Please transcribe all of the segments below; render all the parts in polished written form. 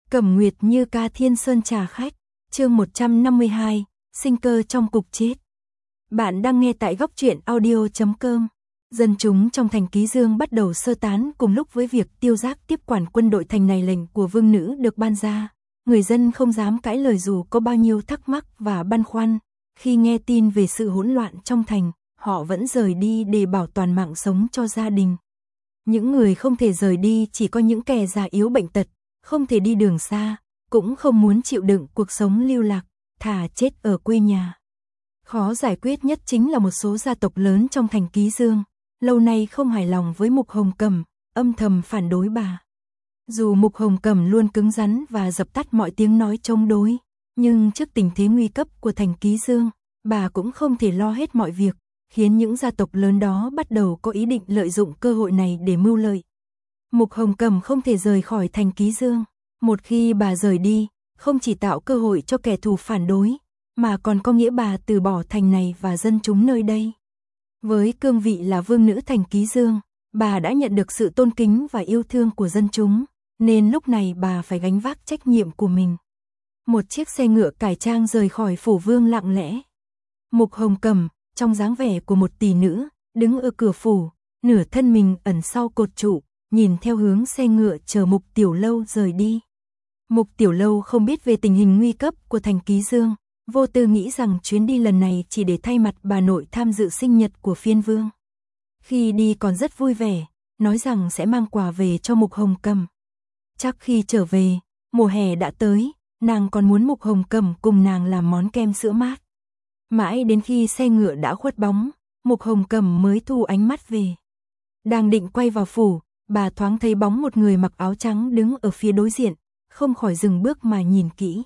Cẩm Nguyệt Như ca Thiên Sơn trà khách, chương 152, sinh cơ trong cục chết. Bạn đang nghe tại góc truyện audio.com. Dân chúng trong thành Ký Dương bắt đầu sơ tán cùng lúc với việc Tiêu Giác tiếp quản quân đội thành này. Lệnh của vương nữ được ban ra, người dân không dám cãi lời dù có bao nhiêu thắc mắc và băn khoăn. Khi nghe tin về sự hỗn loạn trong thành, họ vẫn rời đi để bảo toàn mạng sống cho gia đình. Những người không thể rời đi chỉ có những kẻ già yếu bệnh tật, không thể đi đường xa, cũng không muốn chịu đựng cuộc sống lưu lạc, thà chết ở quê nhà. Khó giải quyết nhất chính là một số gia tộc lớn trong thành Ký Dương, lâu nay không hài lòng với Mục Hồng Cẩm, âm thầm phản đối bà. Dù Mục Hồng Cẩm luôn cứng rắn và dập tắt mọi tiếng nói chống đối, nhưng trước tình thế nguy cấp của thành Ký Dương, bà cũng không thể lo hết mọi việc, khiến những gia tộc lớn đó bắt đầu có ý định lợi dụng cơ hội này để mưu lợi. Mục Hồng Cẩm không thể rời khỏi thành Ký Dương, một khi bà rời đi, không chỉ tạo cơ hội cho kẻ thù phản đối, mà còn có nghĩa bà từ bỏ thành này và dân chúng nơi đây. Với cương vị là vương nữ thành Ký Dương, bà đã nhận được sự tôn kính và yêu thương của dân chúng, nên lúc này bà phải gánh vác trách nhiệm của mình. Một chiếc xe ngựa cải trang rời khỏi phủ vương lặng lẽ. Mục Hồng Cẩm, trong dáng vẻ của một tỷ nữ, đứng ở cửa phủ, nửa thân mình ẩn sau cột trụ, nhìn theo hướng xe ngựa chờ Mục Tiểu Lâu rời đi. Mục Tiểu Lâu không biết về tình hình nguy cấp của thành Ký Dương, vô tư nghĩ rằng chuyến đi lần này chỉ để thay mặt bà nội tham dự sinh nhật của phiên vương. Khi đi còn rất vui vẻ, nói rằng sẽ mang quà về cho Mục Hồng Cẩm. Chắc khi trở về, mùa hè đã tới, nàng còn muốn Mục Hồng Cẩm cùng nàng làm món kem sữa mát. Mãi đến khi xe ngựa đã khuất bóng, Mục Hồng Cẩm mới thu ánh mắt về. Đang định quay vào phủ, bà thoáng thấy bóng một người mặc áo trắng đứng ở phía đối diện, không khỏi dừng bước mà nhìn kỹ.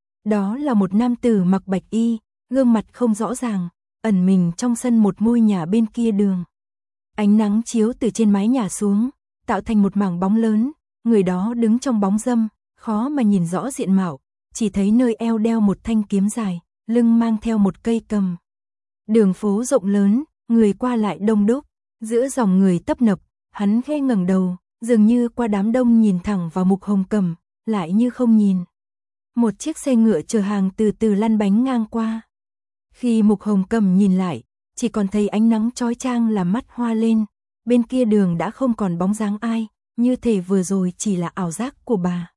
Đó là một nam tử mặc bạch y, gương mặt không rõ ràng, ẩn mình trong sân một ngôi nhà bên kia đường. Ánh nắng chiếu từ trên mái nhà xuống, tạo thành một mảng bóng lớn, người đó đứng trong bóng râm, khó mà nhìn rõ diện mạo, chỉ thấy nơi eo đeo một thanh kiếm dài, lưng mang theo một cây cầm. Đường phố rộng lớn, người qua lại đông đúc, giữa dòng người tấp nập, hắn khẽ ngẩng đầu, dường như qua đám đông nhìn thẳng vào Mục Hồng Cẩm, lại như không nhìn. Một chiếc xe ngựa chở hàng từ từ lăn bánh ngang qua. Khi Mục Hồng Cẩm nhìn lại, chỉ còn thấy ánh nắng chói chang làm mắt hoa lên, bên kia đường đã không còn bóng dáng ai, như thể vừa rồi chỉ là ảo giác của bà.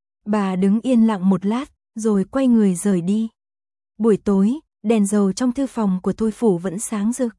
Bà đứng yên lặng một lát, rồi quay người rời đi. Buổi tối, đèn dầu trong thư phòng của Thôi phủ vẫn sáng rực.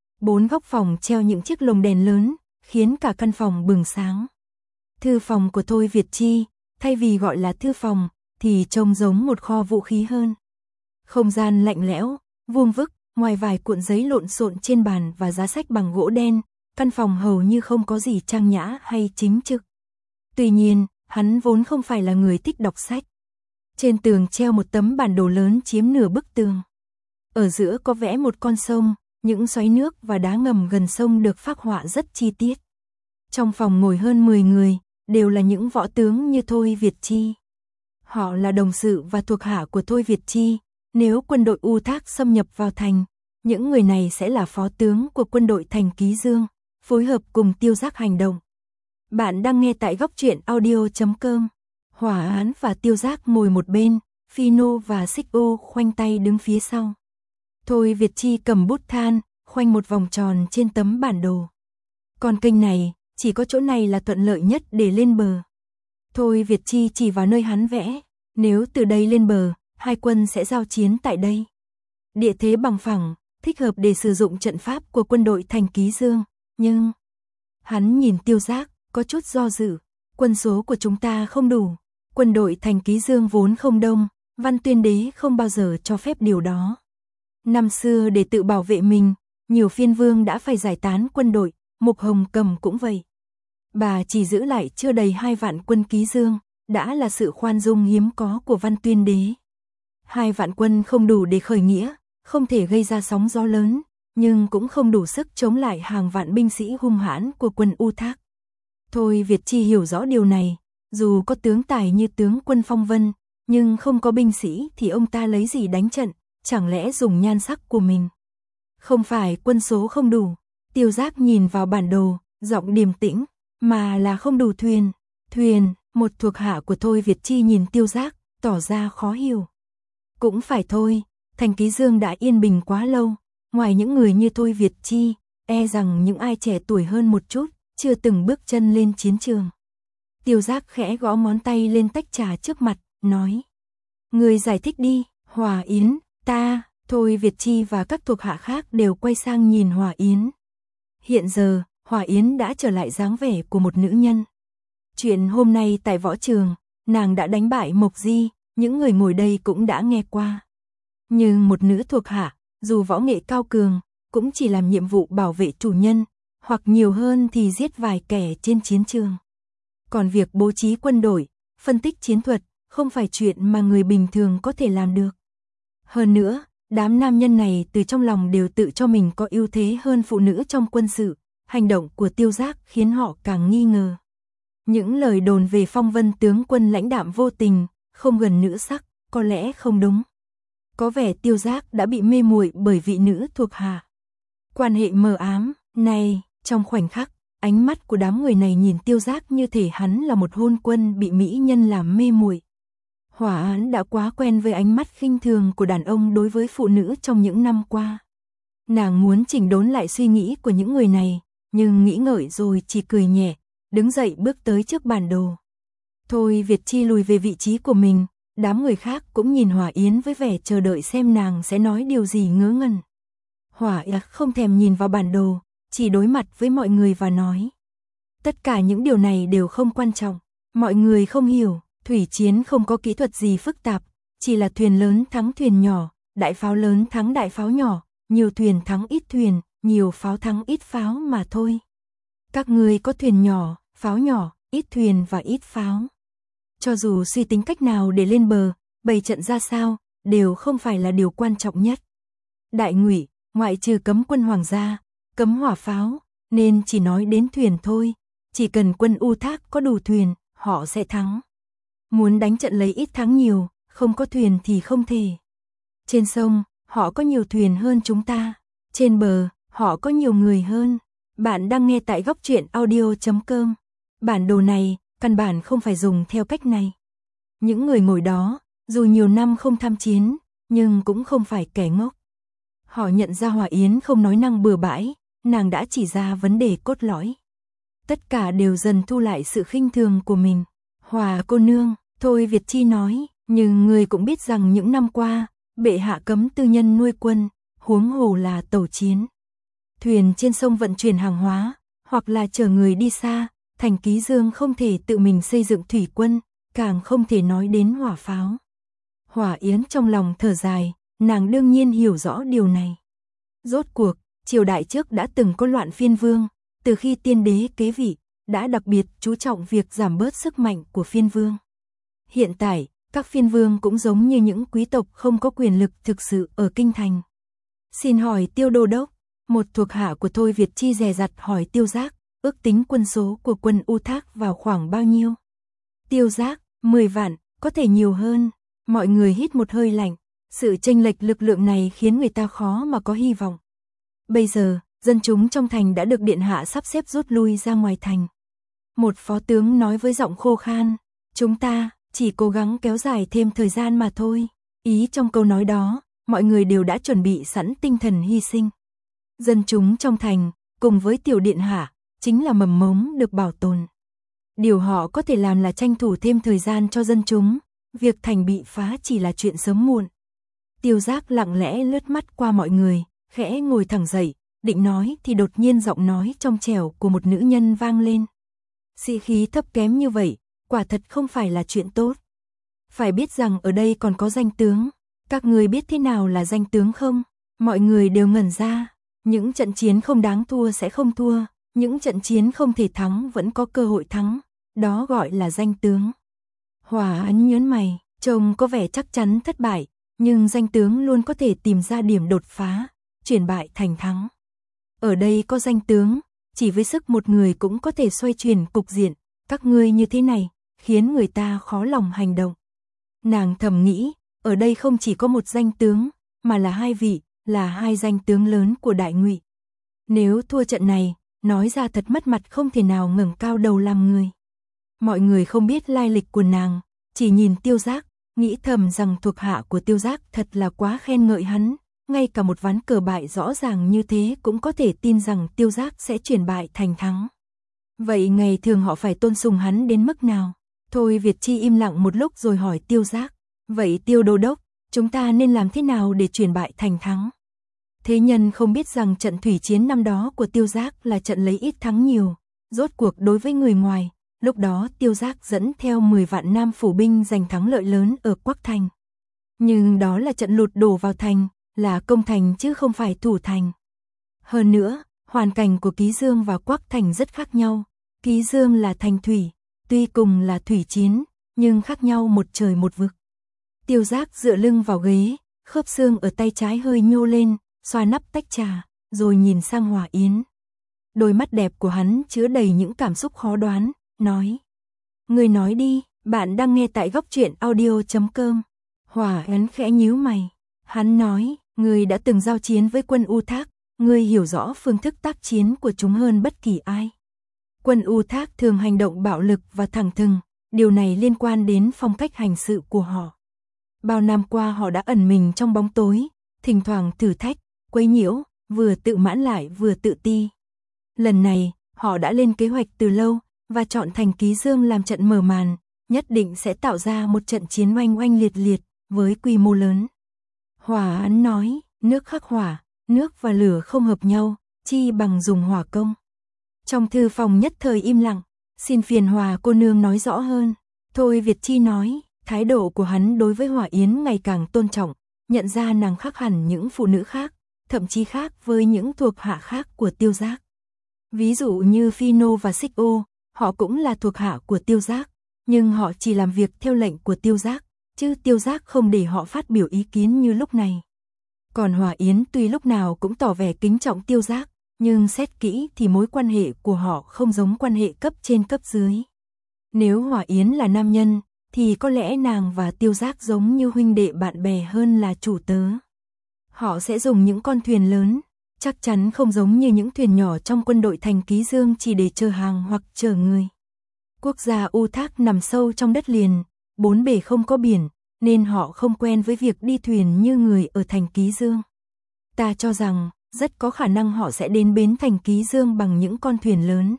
4 góc phòng treo những chiếc lồng đèn lớn, khiến cả căn phòng bừng sáng. Thư phòng của Thôi Việt Chi, thay vì gọi là thư phòng, thì trông giống một kho vũ khí hơn. Không gian lạnh lẽo, vuông vức, ngoài vài cuộn giấy lộn xộn trên bàn và giá sách bằng gỗ đen, căn phòng hầu như không có gì trang nhã hay chính trực. Tuy nhiên, hắn vốn không phải là người thích đọc sách. Trên tường treo một tấm bản đồ lớn chiếm nửa bức tường. Ở giữa có vẽ một con sông, những xoáy nước và đá ngầm gần sông được phác họa rất chi tiết. Trong phòng ngồi hơn 10 người, đều là những võ tướng như Thôi Việt Chi. Họ là đồng sự và thuộc hạ của Thôi Việt Chi, nếu quân đội U Thác xâm nhập vào thành, những người này sẽ là phó tướng của quân đội thành Ký Dương, phối hợp cùng Tiêu Giác hành động. Bạn đang nghe tại góc truyện audio.com. Hỏa Án và Tiêu Giác ngồi một bên, Phi Nô và Xích Ô khoanh tay đứng phía sau. Thôi Việt Chi cầm bút than, khoanh một vòng tròn trên tấm bản đồ. Con kênh này, chỉ có chỗ này là thuận lợi nhất để lên bờ. Thôi Việt Chi chỉ vào nơi hắn vẽ, nếu từ đây lên bờ, hai quân sẽ giao chiến tại đây. Địa thế bằng phẳng, thích hợp để sử dụng trận pháp của quân đội thành Ký Dương, nhưng... Hắn nhìn Tiêu Giác, có chút do dự, quân số của chúng ta không đủ, quân đội thành Ký Dương vốn không đông, Văn Tuyên Đế không bao giờ cho phép điều đó. Năm xưa để tự bảo vệ mình, nhiều phiên vương đã phải giải tán quân đội, Mục Hồng Cẩm cũng vậy. Bà chỉ giữ lại chưa đầy 2 vạn quân Ký Dương, đã là sự khoan dung hiếm có của Văn Tuyên Đế. 2 vạn quân không đủ để khởi nghĩa, không thể gây ra sóng gió lớn, nhưng cũng không đủ sức chống lại hàng vạn binh sĩ hung hãn của quân U Thác. Thôi Việt Chi hiểu rõ điều này, dù có tướng tài như tướng quân Phong Vân, nhưng không có binh sĩ thì ông ta lấy gì đánh trận, chẳng lẽ dùng nhan sắc của mình. Không phải quân số không đủ, Tiêu Giác nhìn vào bản đồ, giọng điềm tĩnh, mà là không đủ thuyền. Thuyền, Một thuộc hạ của Thôi Việt Chi nhìn Tiêu Giác, tỏ ra khó hiểu. Cũng phải thôi, thành Ký Dương đã yên bình quá lâu, ngoài những người như Thôi Việt Chi, e rằng những ai trẻ tuổi hơn một chút, chưa từng bước chân lên chiến trường. Tiêu Giác khẽ gõ ngón tay lên tách trà trước mặt, nói. Người giải thích đi, Hòa Yến, ta. Thôi Việt Chi và các thuộc hạ khác đều quay sang nhìn Hòa Yến. Hiện giờ, Hòa Yến đã trở lại dáng vẻ của một nữ nhân. Chuyện hôm nay tại võ trường, nàng đã đánh bại Mộc Di, những người ngồi đây cũng đã nghe qua. Nhưng một nữ thuộc hạ, dù võ nghệ cao cường, cũng chỉ làm nhiệm vụ bảo vệ chủ nhân, hoặc nhiều hơn thì giết vài kẻ trên chiến trường. Còn việc bố trí quân đội, phân tích chiến thuật, không phải chuyện mà người bình thường có thể làm được. Hơn nữa, đám nam nhân này từ trong lòng đều tự cho mình có ưu thế hơn phụ nữ trong quân sự, hành động của Tiêu Giác khiến họ càng nghi ngờ. Những lời đồn về phong vân tướng quân lãnh đạm vô tình, không gần nữ sắc, có lẽ không đúng. Có vẻ Tiêu Giác đã bị mê muội bởi vị nữ thuộc hạ. Quan hệ mờ ám, này, trong khoảnh khắc, ánh mắt của đám người này nhìn Tiêu Giác như thể hắn là một hôn quân bị mỹ nhân làm mê muội. Hỏa Án đã quá quen với ánh mắt khinh thường của đàn ông đối với phụ nữ trong những năm qua. Nàng muốn chỉnh đốn lại suy nghĩ của những người này, nhưng nghĩ ngợi rồi chỉ cười nhẹ, đứng dậy bước tới trước bản đồ. Thôi Việt Chi lùi về vị trí của mình, đám người khác cũng nhìn Hỏa Yến với vẻ chờ đợi xem nàng sẽ nói điều gì ngớ ngẩn. Hỏa Yến không thèm nhìn vào bản đồ, chỉ đối mặt với mọi người và nói. Tất cả những điều này đều không quan trọng, mọi người không hiểu. Thủy chiến không có kỹ thuật gì phức tạp, chỉ là thuyền lớn thắng thuyền nhỏ, đại pháo lớn thắng đại pháo nhỏ, nhiều thuyền thắng ít thuyền, nhiều pháo thắng ít pháo mà thôi. Các người có thuyền nhỏ, pháo nhỏ, ít thuyền và ít pháo. Cho dù suy tính cách nào để lên bờ, bày trận ra sao, đều không phải là điều quan trọng nhất. Đại Ngụy, ngoại trừ cấm quân hoàng gia, cấm hỏa pháo, nên chỉ nói đến thuyền thôi, chỉ cần quân U Thác có đủ thuyền, họ sẽ thắng. Muốn đánh trận lấy ít thắng nhiều, không có thuyền thì không thể. Trên sông, họ có nhiều thuyền hơn chúng ta. Trên bờ, họ có nhiều người hơn. Bạn đang nghe tại Góc Truyện Audio.com. Bản đồ này, căn bản không phải dùng theo cách này. Những người ngồi đó, dù nhiều năm không tham chiến, nhưng cũng không phải kẻ ngốc. Họ nhận ra Hòa Yến không nói năng bừa bãi, nàng đã chỉ ra vấn đề cốt lõi. Tất cả đều dần thu lại sự khinh thường của mình. Hòa cô nương, Thôi Việt Chi nói, nhưng người cũng biết rằng những năm qua, bệ hạ cấm tư nhân nuôi quân, huống hồ là tàu chiến. Thuyền trên sông vận chuyển hàng hóa, hoặc là chở người đi xa, thành Ký Dương không thể tự mình xây dựng thủy quân, càng không thể nói đến hỏa pháo. Hỏa Yến trong lòng thở dài, nàng đương nhiên hiểu rõ điều này. Rốt cuộc, triều đại trước đã từng có loạn phiên vương, từ khi tiên đế kế vị, đã đặc biệt chú trọng việc giảm bớt sức mạnh của phiên vương. Hiện tại, các phiên vương cũng giống như những quý tộc không có quyền lực thực sự ở kinh thành. Xin hỏi Tiêu đô đốc, một thuộc hạ của Thôi Việt Chi dè dặt hỏi Tiêu Giác, ước tính quân số của quân U Thác vào khoảng bao nhiêu? Tiêu Giác, 10 vạn, có thể nhiều hơn. Mọi người hít một hơi lạnh, sự chênh lệch lực lượng này khiến người ta khó mà có hy vọng. Bây giờ, dân chúng trong thành đã được điện hạ sắp xếp rút lui ra ngoài thành. Một phó tướng nói với giọng khô khan, chúng ta chỉ cố gắng kéo dài thêm thời gian mà thôi. Ý trong câu nói đó, mọi người đều đã chuẩn bị sẵn tinh thần hy sinh. Dân chúng trong thành, cùng với tiểu điện hạ, chính là mầm mống được bảo tồn. Điều họ có thể làm là tranh thủ thêm thời gian cho dân chúng, việc thành bị phá chỉ là chuyện sớm muộn. Tiêu Giác lặng lẽ lướt mắt qua mọi người, khẽ ngồi thẳng dậy, định nói thì đột nhiên giọng nói trong trẻo của một nữ nhân vang lên. Sĩ khí thấp kém như vậy, quả thật không phải là chuyện tốt. Phải biết rằng ở đây còn có danh tướng, các người biết thế nào là danh tướng không? Mọi người đều ngẩn ra, những trận chiến không đáng thua sẽ không thua, những trận chiến không thể thắng vẫn có cơ hội thắng, đó gọi là danh tướng. Hòa Ấn nhớn mày, trông có vẻ chắc chắn thất bại, nhưng danh tướng luôn có thể tìm ra điểm đột phá, chuyển bại thành thắng. Ở đây có danh tướng, chỉ với sức một người cũng có thể xoay chuyển cục diện, các ngươi như thế này, khiến người ta khó lòng hành động. Nàng thầm nghĩ, ở đây không chỉ có một danh tướng, mà là hai vị, là hai danh tướng lớn của Đại Ngụy. Nếu thua trận này, nói ra thật mất mặt không thể nào ngẩng cao đầu làm người. Mọi người không biết lai lịch của nàng, chỉ nhìn Tiêu Giác, nghĩ thầm rằng thuộc hạ của Tiêu Giác thật là quá khen ngợi hắn, ngay cả một ván cờ bại rõ ràng như thế cũng có thể tin rằng Tiêu Giác sẽ chuyển bại thành thắng. Vậy ngày thường họ phải tôn sùng hắn đến mức nào? Thôi Việt Chi im lặng một lúc rồi hỏi Tiêu Giác, vậy Tiêu đô đốc, chúng ta nên làm thế nào để chuyển bại thành thắng? Thế nhân không biết rằng trận thủy chiến năm đó của Tiêu Giác là trận lấy ít thắng nhiều, rốt cuộc đối với người ngoài, lúc đó Tiêu Giác dẫn theo 10 vạn nam phủ binh giành thắng lợi lớn ở Quắc Thành. Nhưng đó là trận lụt đổ vào thành, là công thành chứ không phải thủ thành. Hơn nữa, hoàn cảnh của Ký Dương và Quắc Thành rất khác nhau. Ký Dương là thành thủy, tuy cùng là thủy chiến, nhưng khác nhau một trời một vực. Tiêu Giác dựa lưng vào ghế, khớp xương ở tay trái hơi nhô lên, xoa nắp tách trà, rồi nhìn sang Hòa Yến. Đôi mắt đẹp của hắn chứa đầy những cảm xúc khó đoán, nói. Người nói đi, bạn đang nghe tại góc truyện audio.com. Hòa Yến khẽ nhíu mày. Hắn nói, người đã từng giao chiến với quân U Thác, người hiểu rõ phương thức tác chiến của chúng hơn bất kỳ ai. Quân U Thác thường hành động bạo lực và thẳng thừng, điều này liên quan đến phong cách hành sự của họ. Bao năm qua họ đã ẩn mình trong bóng tối, thỉnh thoảng thử thách, quấy nhiễu, vừa tự mãn lại vừa tự ti. Lần này, họ đã lên kế hoạch từ lâu, và chọn thành Ký Dương làm trận mở màn, nhất định sẽ tạo ra một trận chiến oanh oanh liệt liệt, với quy mô lớn. Hòa Yến nói, nước khắc hỏa, nước và lửa không hợp nhau, chi bằng dùng hỏa công. Trong thư phòng nhất thời im lặng, xin phiền Hòa cô nương nói rõ hơn. Thôi Việt Chi nói, thái độ của hắn đối với Hòa Yến ngày càng tôn trọng, nhận ra nàng khác hẳn những phụ nữ khác, thậm chí khác với những thuộc hạ khác của Tiêu Giác. Ví dụ như Phi Nô và Xích Ô, họ cũng là thuộc hạ của Tiêu Giác, nhưng họ chỉ làm việc theo lệnh của Tiêu Giác, chứ Tiêu Giác không để họ phát biểu ý kiến như lúc này. Còn Hòa Yến tuy lúc nào cũng tỏ vẻ kính trọng Tiêu Giác, nhưng xét kỹ thì mối quan hệ của họ không giống quan hệ cấp trên cấp dưới. Nếu Hòa Yến là nam nhân, thì có lẽ nàng và Tiêu Giác giống như huynh đệ bạn bè hơn là chủ tớ. Họ sẽ dùng những con thuyền lớn, chắc chắn không giống như những thuyền nhỏ trong quân đội thành Ký Dương chỉ để chở hàng hoặc chở người. Quốc gia U Thác nằm sâu trong đất liền, bốn bề không có biển, nên họ không quen với việc đi thuyền như người ở thành Ký Dương. Ta cho rằng, rất có khả năng họ sẽ đến bến thành Ký Dương bằng những con thuyền lớn.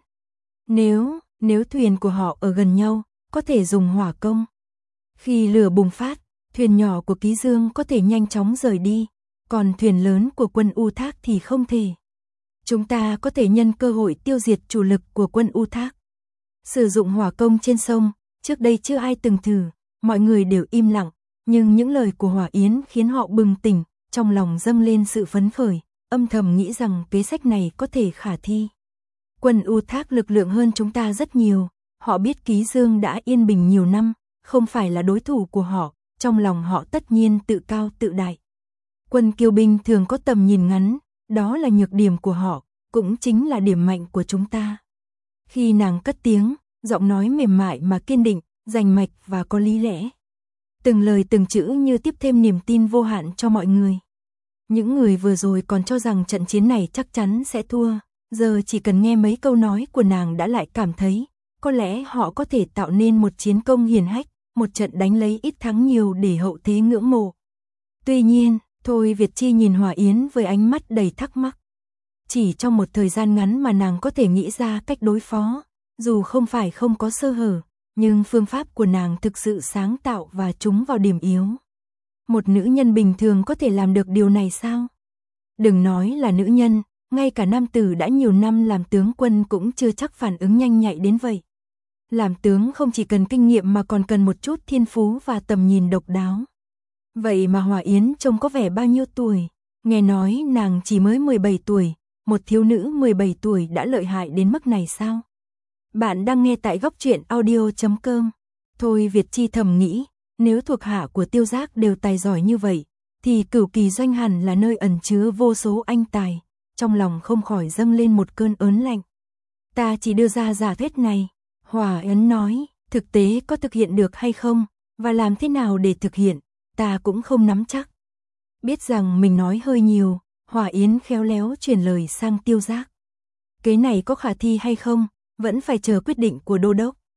Nếu thuyền của họ ở gần nhau, có thể dùng hỏa công. Khi lửa bùng phát, thuyền nhỏ của Ký Dương có thể nhanh chóng rời đi, còn thuyền lớn của quân U Thác thì không thể. Chúng ta có thể nhân cơ hội tiêu diệt chủ lực của quân U Thác. Sử dụng hỏa công trên sông, trước đây chưa ai từng thử, mọi người đều im lặng, nhưng những lời của Hòa Yến khiến họ bừng tỉnh, trong lòng dâng lên sự phấn khởi, âm thầm nghĩ rằng kế sách này có thể khả thi. Quân U Thác lực lượng hơn chúng ta rất nhiều, họ biết Ký Dương đã yên bình nhiều năm, không phải là đối thủ của họ, trong lòng họ tất nhiên tự cao tự đại. Quân kiêu binh thường có tầm nhìn ngắn, đó là nhược điểm của họ, cũng chính là điểm mạnh của chúng ta. Khi nàng cất tiếng, giọng nói mềm mại mà kiên định, rành mạch và có lý lẽ. Từng lời từng chữ như tiếp thêm niềm tin vô hạn cho mọi người. Những người vừa rồi còn cho rằng trận chiến này chắc chắn sẽ thua, giờ chỉ cần nghe mấy câu nói của nàng đã lại cảm thấy, có lẽ họ có thể tạo nên một chiến công hiển hách, một trận đánh lấy ít thắng nhiều để hậu thế ngưỡng mộ. Tuy nhiên, Thôi Việt Chi nhìn Hòa Yến với ánh mắt đầy thắc mắc. Chỉ trong một thời gian ngắn mà nàng có thể nghĩ ra cách đối phó, dù không phải không có sơ hở, nhưng phương pháp của nàng thực sự sáng tạo và trúng vào điểm yếu. Một nữ nhân bình thường có thể làm được điều này sao? Đừng nói là nữ nhân, ngay cả nam tử đã nhiều năm làm tướng quân cũng chưa chắc phản ứng nhanh nhạy đến vậy. Làm tướng không chỉ cần kinh nghiệm mà còn cần một chút thiên phú và tầm nhìn độc đáo. Vậy mà Hòa Yến trông có vẻ bao nhiêu tuổi? Nghe nói nàng chỉ mới 17 tuổi, một thiếu nữ 17 tuổi đã lợi hại đến mức này sao? Bạn đang nghe tại góc truyện audio.com. Thôi Việt Chi thầm nghĩ, nếu thuộc hạ của Tiêu Giác đều tài giỏi như vậy, thì Cửu Kỳ Doanh hẳn là nơi ẩn chứa vô số anh tài. Trong lòng không khỏi dâng lên một cơn ớn lạnh. Ta chỉ đưa ra giả thuyết này, Hòa Yến nói, thực tế có thực hiện được hay không, và làm thế nào để thực hiện, ta cũng không nắm chắc. Biết rằng mình nói hơi nhiều, Hòa Yến khéo léo chuyển lời sang Tiêu Giác. Cái này có khả thi hay không, vẫn phải chờ quyết định của đô đốc.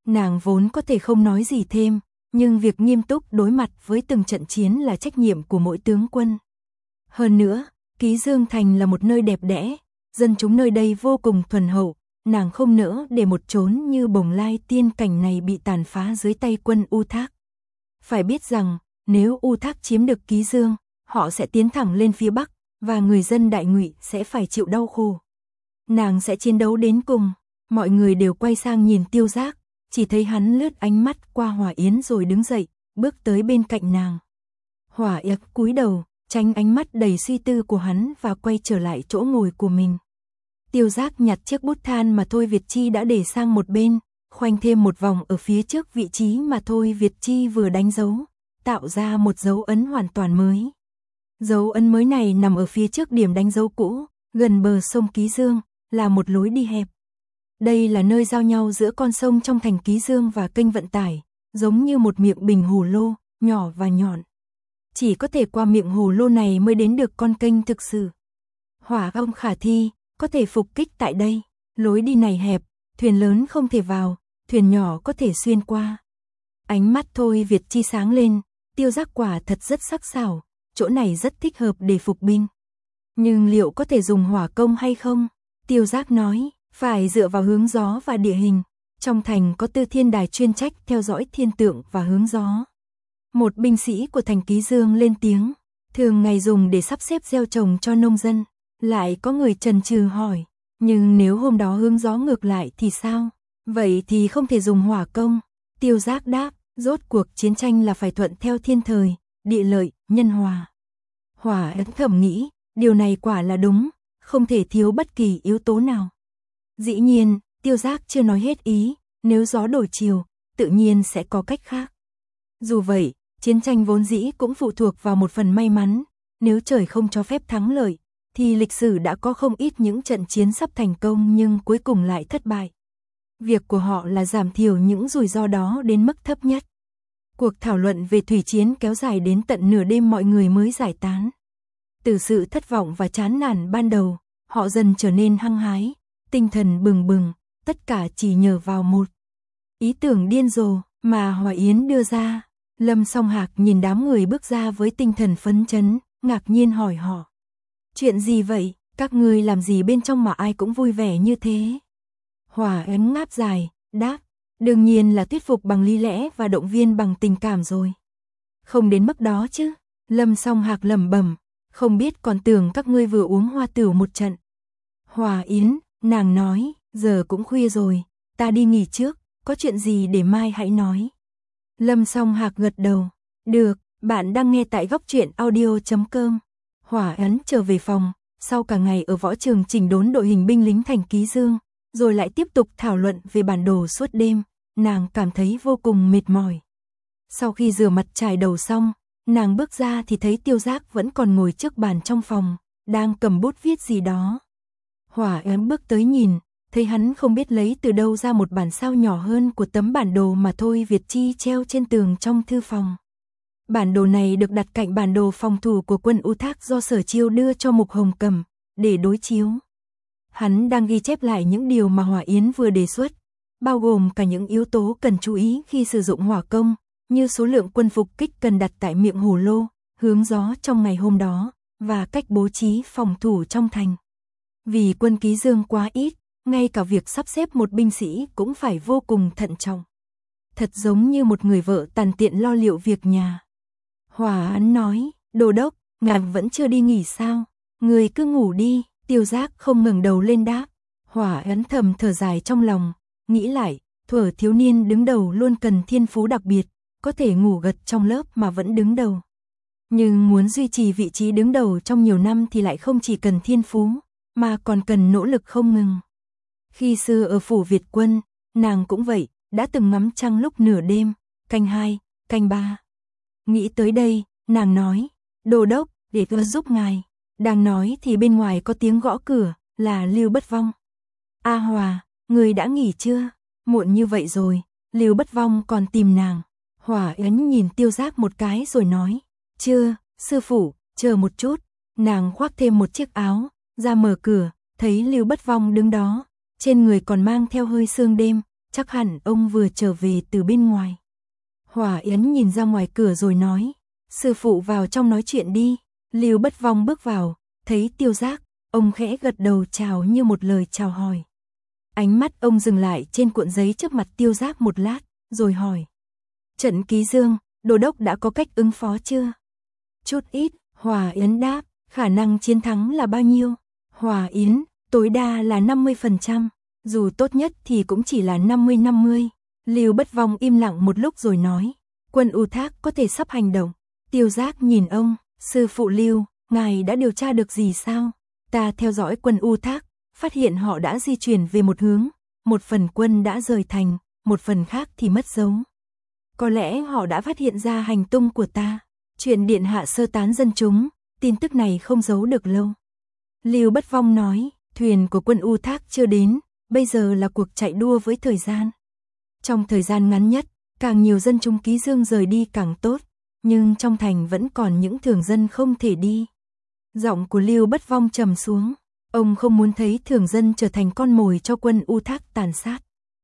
Nàng vốn có thể không nói gì thêm, nhưng việc nghiêm túc đối mặt với từng trận chiến là trách nhiệm của mỗi tướng quân. Hơn nữa, Ký Dương Thành là một nơi đẹp đẽ, dân chúng nơi đây vô cùng thuần hậu, nàng không nỡ để một chốn như Bồng Lai Tiên Cảnh này bị tàn phá dưới tay quân U Thác. Phải biết rằng, nếu U Thác chiếm được Ký Dương, họ sẽ tiến thẳng lên phía Bắc, và người dân Đại Ngụy sẽ phải chịu đau khổ. Nàng sẽ chiến đấu đến cùng. Mọi người đều quay sang nhìn Tiêu Giác, chỉ thấy hắn lướt ánh mắt qua Hỏa Yến rồi đứng dậy, bước tới bên cạnh nàng. Hỏa Yến cúi đầu, tránh ánh mắt đầy suy tư của hắn và quay trở lại chỗ ngồi của mình. Tiêu Giác nhặt chiếc bút than mà Thôi Việt Chi đã để sang một bên, khoanh thêm một vòng ở phía trước vị trí mà Thôi Việt Chi vừa đánh dấu, tạo ra một dấu ấn hoàn toàn mới. Dấu ấn mới này nằm ở phía trước điểm đánh dấu cũ, gần bờ sông Ký Dương, là một lối đi hẹp. Đây là nơi giao nhau giữa con sông trong thành Ký Dương và kênh vận tải, giống như một miệng bình hồ lô, nhỏ và nhọn. Chỉ có thể qua miệng hồ lô này mới đến được con kênh thực sự. Hỏa Ông khả thi, có thể phục kích tại đây. Lối đi này hẹp, thuyền lớn không thể vào, thuyền nhỏ có thể xuyên qua. Ánh mắt Thôi Việt Chi sáng lên, Tiêu Giác quả thật rất sắc sảo, chỗ này rất thích hợp để phục binh. Nhưng liệu có thể dùng hỏa công hay không? Tiêu Giác nói, phải dựa vào hướng gió và địa hình. Trong thành có Tư Thiên Đài chuyên trách theo dõi thiên tượng và hướng gió. Một binh sĩ của thành Ký Dương lên tiếng, thường ngày dùng để sắp xếp gieo trồng cho nông dân. Lại có người chần chừ hỏi, nhưng nếu hôm đó hướng gió ngược lại thì sao? Vậy thì không thể dùng hỏa công. Tiêu Giác đáp, rốt cuộc chiến tranh là phải thuận theo thiên thời, địa lợi, nhân hòa. Hỏa Ấn thầm nghĩ, điều này quả là đúng, không thể thiếu bất kỳ yếu tố nào. Dĩ nhiên, Tiêu Giác chưa nói hết ý, nếu gió đổi chiều, tự nhiên sẽ có cách khác. Dù vậy, chiến tranh vốn dĩ cũng phụ thuộc vào một phần may mắn, nếu trời không cho phép thắng lợi, thì lịch sử đã có không ít những trận chiến sắp thành công nhưng cuối cùng lại thất bại. Việc của họ là giảm thiểu những rủi ro đó đến mức thấp nhất. Cuộc thảo luận về thủy chiến kéo dài đến tận nửa đêm mọi người mới giải tán. Từ sự thất vọng và chán nản ban đầu, họ dần trở nên hăng hái, tinh thần bừng bừng, tất cả chỉ nhờ vào một ý tưởng điên rồ mà Hỏa Yến đưa ra. Lâm Song Hạc nhìn đám người bước ra với tinh thần phấn chấn, ngạc nhiên hỏi họ. Chuyện gì vậy, các ngươi làm gì bên trong mà ai cũng vui vẻ như thế? Hỏa Yến ngáp dài, đáp, đương nhiên là thuyết phục bằng lý lẽ và động viên bằng tình cảm rồi. Không đến mức đó chứ, Lâm Song Hạc lẩm bẩm, không biết còn tưởng các ngươi vừa uống hoa tửu một trận. Hỏa Yến, nàng nói, giờ cũng khuya rồi, ta đi nghỉ trước, có chuyện gì để mai hãy nói. Lâm Song Hạc gật đầu, được, bạn đang nghe tại góc truyện audio.com. Hỏa Yến trở về phòng, sau cả ngày ở võ trường chỉnh đốn đội hình binh lính thành Ký Dương, rồi lại tiếp tục thảo luận về bản đồ suốt đêm, nàng cảm thấy vô cùng mệt mỏi. Sau khi rửa mặt chải đầu xong, nàng bước ra thì thấy Tiêu Giác vẫn còn ngồi trước bàn trong phòng, đang cầm bút viết gì đó. Hỏa Yến bước tới nhìn, thấy hắn không biết lấy từ đâu ra một bản sao nhỏ hơn của tấm bản đồ mà Thôi Việt Chi treo trên tường trong thư phòng. Bản đồ này được đặt cạnh bản đồ phòng thủ của quân U Thác do Sở Chiêu đưa cho Mục Hồng cầm, để đối chiếu. Hắn đang ghi chép lại những điều mà Hỏa Yến vừa đề xuất, bao gồm cả những yếu tố cần chú ý khi sử dụng hỏa công, như số lượng quân phục kích cần đặt tại miệng hồ lô, hướng gió trong ngày hôm đó, và cách bố trí phòng thủ trong thành. Vì quân Ký Dương quá ít, ngay cả việc sắp xếp một binh sĩ cũng phải vô cùng thận trọng. Thật giống như một người vợ tàn tiện lo liệu việc nhà. Hỏa Yến nói, Đô đốc, ngài vẫn chưa đi nghỉ sao? Người cứ ngủ đi. Tiêu Giác không ngẩng đầu lên đáp. Hỏa Yến thầm thở dài trong lòng, nghĩ lại, thuở thiếu niên đứng đầu luôn cần thiên phú đặc biệt, có thể ngủ gật trong lớp mà vẫn đứng đầu. Nhưng muốn duy trì vị trí đứng đầu trong nhiều năm thì lại không chỉ cần thiên phú, mà còn cần nỗ lực không ngừng. Khi xưa ở phủ Việt Quân, nàng cũng vậy, đã từng ngắm trăng lúc nửa đêm, canh 2, canh 3. Nghĩ tới đây, nàng nói, Đô đốc, để tôi giúp ngài. Đang nói thì bên ngoài có tiếng gõ cửa, là Lưu Bất Vong. A Hòa, người đã nghỉ chưa? Muộn như vậy rồi, Lưu Bất Vong còn tìm nàng. Hỏa Yến nhìn Tiêu Giác một cái rồi nói, chưa, sư phụ, chờ một chút. Nàng khoác thêm một chiếc áo, ra mở cửa, thấy Lưu Bất Vong đứng đó, trên người còn mang theo hơi sương đêm, chắc hẳn ông vừa trở về từ bên ngoài. Hòa Yến nhìn ra ngoài cửa rồi nói, sư phụ vào trong nói chuyện đi. Lưu Bất Vong bước vào, thấy Tiêu Giác, ông khẽ gật đầu chào như một lời chào hỏi. Ánh mắt ông dừng lại trên cuộn giấy trước mặt Tiêu Giác một lát, rồi hỏi. Trận Ký Dương, Đô đốc đã có cách ứng phó chưa? Chút ít, Hòa Yến đáp, khả năng chiến thắng là bao nhiêu? Hòa Yến, tối đa là 50%, dù tốt nhất thì cũng chỉ là 50-50. Lưu Bất Vong im lặng một lúc rồi nói, quân U Thác có thể sắp hành động. Tiêu Giác nhìn ông, sư phụ Lưu, ngài đã điều tra được gì sao? Ta theo dõi quân U Thác, phát hiện họ đã di chuyển về một hướng, một phần quân đã rời thành, một phần khác thì mất dấu. Có lẽ họ đã phát hiện ra hành tung của ta. Chuyện điện hạ sơ tán dân chúng, tin tức này không giấu được lâu. Lưu Bất Vong nói, thuyền của quân U Thác chưa đến, bây giờ là cuộc chạy đua với thời gian. Trong thời gian ngắn nhất, càng nhiều dân chúng Ký Dương rời đi càng tốt, nhưng trong thành vẫn còn những thường dân không thể đi. Giọng của Lưu Bất Vong trầm xuống, ông không muốn thấy thường dân trở thành con mồi cho quân U Thác tàn sát.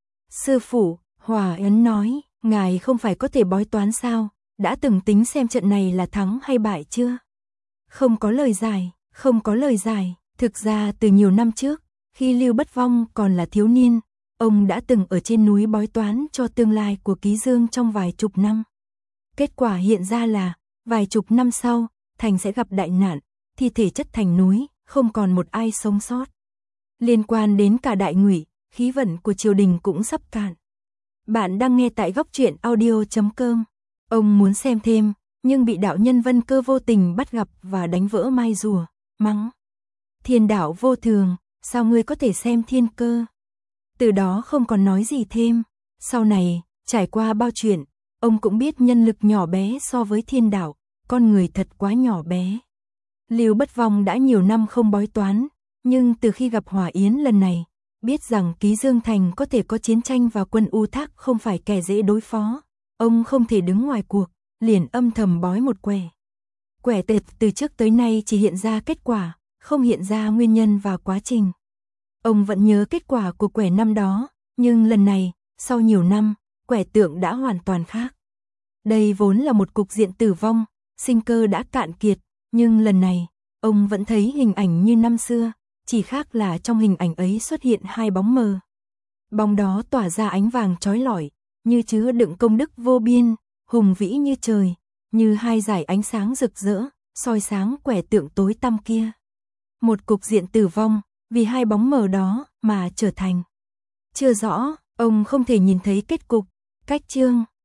Sư phụ, Hòa Yến nói, ngài không phải có thể bói toán sao, đã từng tính xem trận này là thắng hay bại chưa? Không có lời giải, không có lời giải. Thực ra từ nhiều năm trước, khi Lưu Bất Vong còn là thiếu niên, ông đã từng ở trên núi bói toán cho tương lai của Ký Dương trong vài chục năm. Kết quả hiện ra là, vài chục năm sau, thành sẽ gặp đại nạn, thi thể chất thành núi, không còn một ai sống sót. Liên quan đến cả đại ngụy, khí vận của triều đình cũng sắp cạn. Bạn đang nghe tại góc truyện audio.com. Ông muốn xem thêm, nhưng bị đạo nhân Vân Cơ vô tình bắt gặp và đánh vỡ mai rùa, mắng. Thiên đạo vô thường, sao ngươi có thể xem thiên cơ? Từ đó không còn nói gì thêm. Sau này, trải qua bao chuyện, ông cũng biết nhân lực nhỏ bé so với thiên đạo, con người thật quá nhỏ bé. Lưu Bất Vong đã nhiều năm không bói toán, nhưng từ khi gặp Hòa Yến lần này, biết rằng Ký Dương Thành có thể có chiến tranh và quân U Thác không phải kẻ dễ đối phó, ông không thể đứng ngoài cuộc, liền âm thầm bói một quẻ. Quẻ tệp từ trước tới nay chỉ hiện ra kết quả, không hiện ra nguyên nhân và quá trình. Ông vẫn nhớ kết quả của quẻ năm đó, nhưng lần này, sau nhiều năm, quẻ tượng đã hoàn toàn khác. Đây vốn là một cục diện tử vong, sinh cơ đã cạn kiệt, nhưng lần này, ông vẫn thấy hình ảnh như năm xưa, chỉ khác là trong hình ảnh ấy xuất hiện hai bóng mờ. Bóng đó tỏa ra ánh vàng chói lọi, như chứa đựng công đức vô biên, hùng vĩ như trời, như hai dải ánh sáng rực rỡ, soi sáng quẻ tượng tối tăm kia. Một cục diện tử vong, vì hai bóng mờ đó mà trở thành. Chưa rõ, ông không thể nhìn thấy kết cục, cách chương.